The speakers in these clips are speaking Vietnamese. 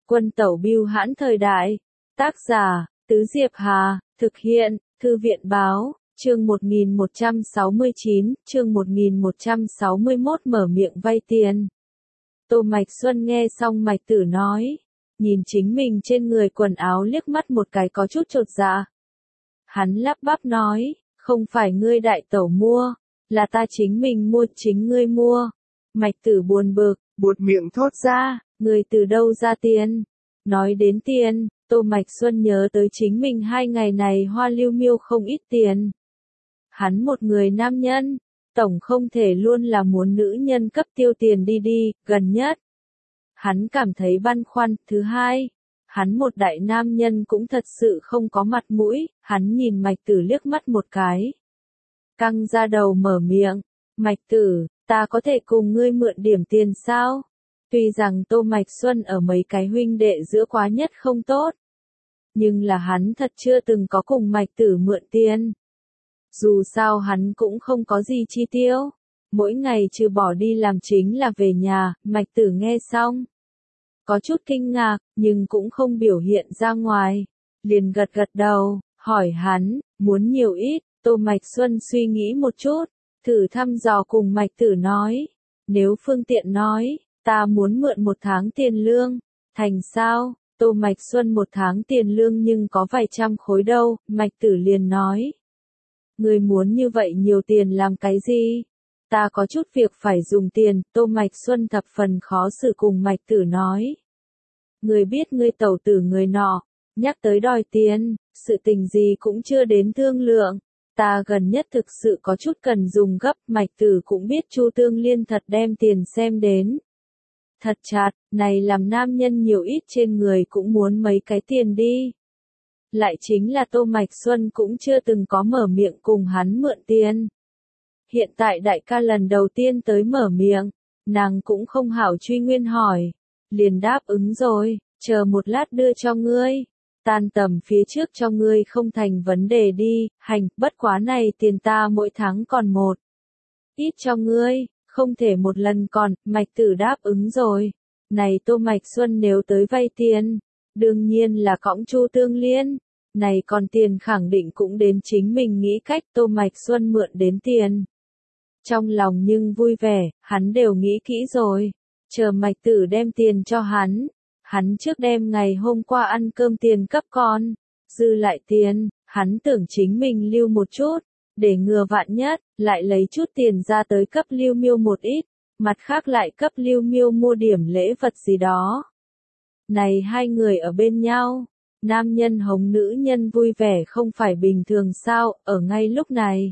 Quân tẩu bưu hãn thời đại. Tác giả, Tứ Diệp Hà, thực hiện, Thư viện báo, chương 1169, chương 1161 mở miệng vay tiền. Tô Mạch Xuân nghe xong Mạch Tử nói, nhìn chính mình trên người quần áo liếc mắt một cái có chút chột dạ. Hắn lắp bắp nói, không phải ngươi đại tẩu mua, là ta chính mình mua, chính ngươi mua. Mạch Tử buồn bực, buột miệng thốt ra, ngươi từ đâu ra tiền? Nói đến tiền, Tô Mạch Xuân nhớ tới chính mình 2 ngày này hoa lưu miêu không ít tiền. Hắn một người nam nhân, tổng không thể luôn là muốn nữ nhân cấp tiêu tiền đi, gần nhất. Hắn cảm thấy băn khoăn, thứ hai, hắn một đại nam nhân cũng thật sự không có mặt mũi, hắn nhìn Mạch Tử liếc mắt một cái. Căng ra đầu mở miệng, Mạch Tử, ta có thể cùng ngươi mượn điểm tiền sao? Tuy rằng Tô Mạch Xuân ở mấy cái huynh đệ giữa quá nhất không tốt, nhưng là hắn thật chưa từng có cùng Mạch Tử mượn tiền. Dù sao hắn cũng không có gì chi tiêu, mỗi ngày trừ bỏ đi làm chính là về nhà. Mạch Tử nghe xong, có chút kinh ngạc, nhưng cũng không biểu hiện ra ngoài, liền gật gật đầu, hỏi hắn, muốn nhiều ít. Tô Mạch Xuân suy nghĩ một chút, thử thăm dò cùng Mạch Tử nói, nếu phương tiện nói, ta muốn mượn 1 tháng tiền lương, thành sao? Tô Mạch Xuân 1 tháng tiền lương nhưng có vài trăm khối đâu. Mạch Tử liền nói, người muốn như vậy nhiều tiền làm cái gì? Ta có chút việc phải dùng tiền. Tô Mạch Xuân thập phần khó xử cùng Mạch Tử nói, người biết ngươi tẩu tử người nọ, nhắc tới đòi tiền, sự tình gì cũng chưa đến thương lượng. Ta gần nhất thực sự có chút cần dùng gấp. Mạch Tử cũng biết Chu Tương Liên thật đem tiền xem đến thật chặt, này làm nam nhân nhiều ít trên người cũng muốn mấy cái tiền đi. Lại chính là Tô Mạch Xuân cũng chưa từng có mở miệng cùng hắn mượn tiền. Hiện tại đại ca lần đầu tiên tới mở miệng, nàng cũng không hảo truy nguyên hỏi, liền đáp ứng rồi, chờ một lát đưa cho ngươi. Tan tầm phía trước cho ngươi không thành vấn đề đi. Hành, bất quá này tiền ta mỗi tháng còn một ít cho ngươi, không thể một lần còn. Mạch Tử đáp ứng rồi. Này Tô Mạch Xuân nếu tới vay tiền, đương nhiên là cõng Chu Tương Liên. Này còn tiền khẳng định cũng đến chính mình nghĩ cách. Tô Mạch Xuân mượn đến tiền, trong lòng nhưng vui vẻ, hắn đều nghĩ kỹ rồi. Chờ Mạch Tử đem tiền cho hắn, hắn trước đem ngày hôm qua ăn cơm tiền cấp con, dư lại tiền, hắn tưởng chính mình lưu một chút, để ngừa vạn nhất, lại lấy chút tiền ra tới cấp Lưu Miêu một ít, mặt khác lại cấp Lưu Miêu mua điểm lễ vật gì đó. Này hai người ở bên nhau, nam nhân hống nữ nhân vui vẻ không phải bình thường sao? Ở ngay lúc này,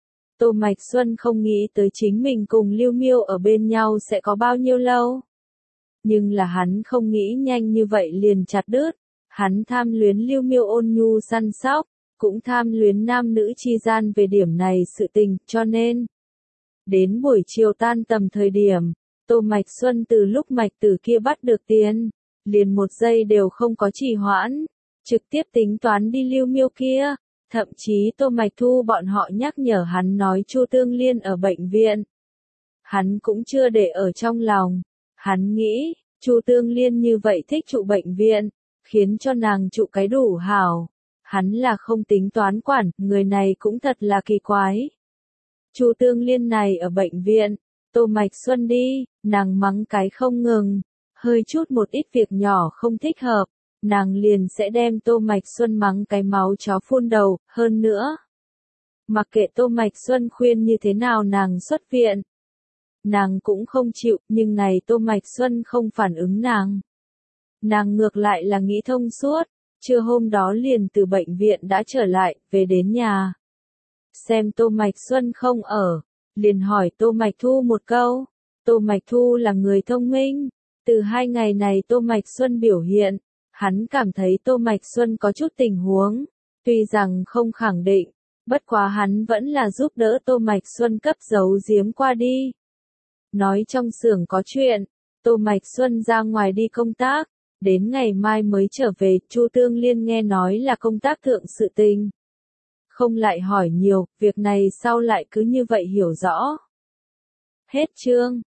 Tô Mạch Xuân không nghĩ tới chính mình cùng Lưu Miêu ở bên nhau sẽ có bao nhiêu lâu. Nhưng là hắn không nghĩ nhanh như vậy liền chặt đứt. Hắn tham luyến Lưu Miêu ôn nhu săn sóc, cũng tham luyến nam nữ chi gian về điểm này sự tình, cho nên đến buổi chiều tan tầm thời điểm, Tô Mạch Xuân từ lúc Mạch Tử kia bắt được tiền, liền 1 giây đều không có trì hoãn, trực tiếp tính toán đi Lưu Miêu kia. Thậm chí Tô Mạch Thu bọn họ nhắc nhở hắn nói Chu Tương Liên ở bệnh viện, hắn cũng chưa để ở trong lòng. Hắn nghĩ, Chu Tương Liên như vậy thích trụ bệnh viện, khiến cho nàng trụ cái đủ hảo. Hắn là không tính toán quản, người này cũng thật là kỳ quái. Chu Tương Liên này ở bệnh viện, Tô Mạch Xuân đi, nàng mắng cái không ngừng, hơi chút một ít việc nhỏ không thích hợp, nàng liền sẽ đem Tô Mạch Xuân mắng cái máu chó phun đầu. Hơn nữa, mặc kệ Tô Mạch Xuân khuyên như thế nào nàng xuất viện, nàng cũng không chịu. Nhưng này Tô Mạch Xuân không phản ứng nàng. Nàng ngược lại là nghĩ thông suốt, trưa hôm đó liền từ bệnh viện đã trở lại, về đến nhà. Xem Tô Mạch Xuân không ở, liền hỏi Tô Mạch Thu một câu. Tô Mạch Thu là người thông minh, từ 2 ngày này Tô Mạch Xuân biểu hiện, hắn cảm thấy Tô Mạch Xuân có chút tình huống, tuy rằng không khẳng định, bất quá hắn vẫn là giúp đỡ Tô Mạch Xuân cấp giấu giếm qua đi. Nói trong xưởng có chuyện, Tô Mạch Xuân ra ngoài đi công tác, đến ngày mai mới trở về. Chu Tương Liên nghe nói là công tác thượng sự tình, không lại hỏi nhiều, việc này sau lại cứ như vậy hiểu rõ. Hết chương.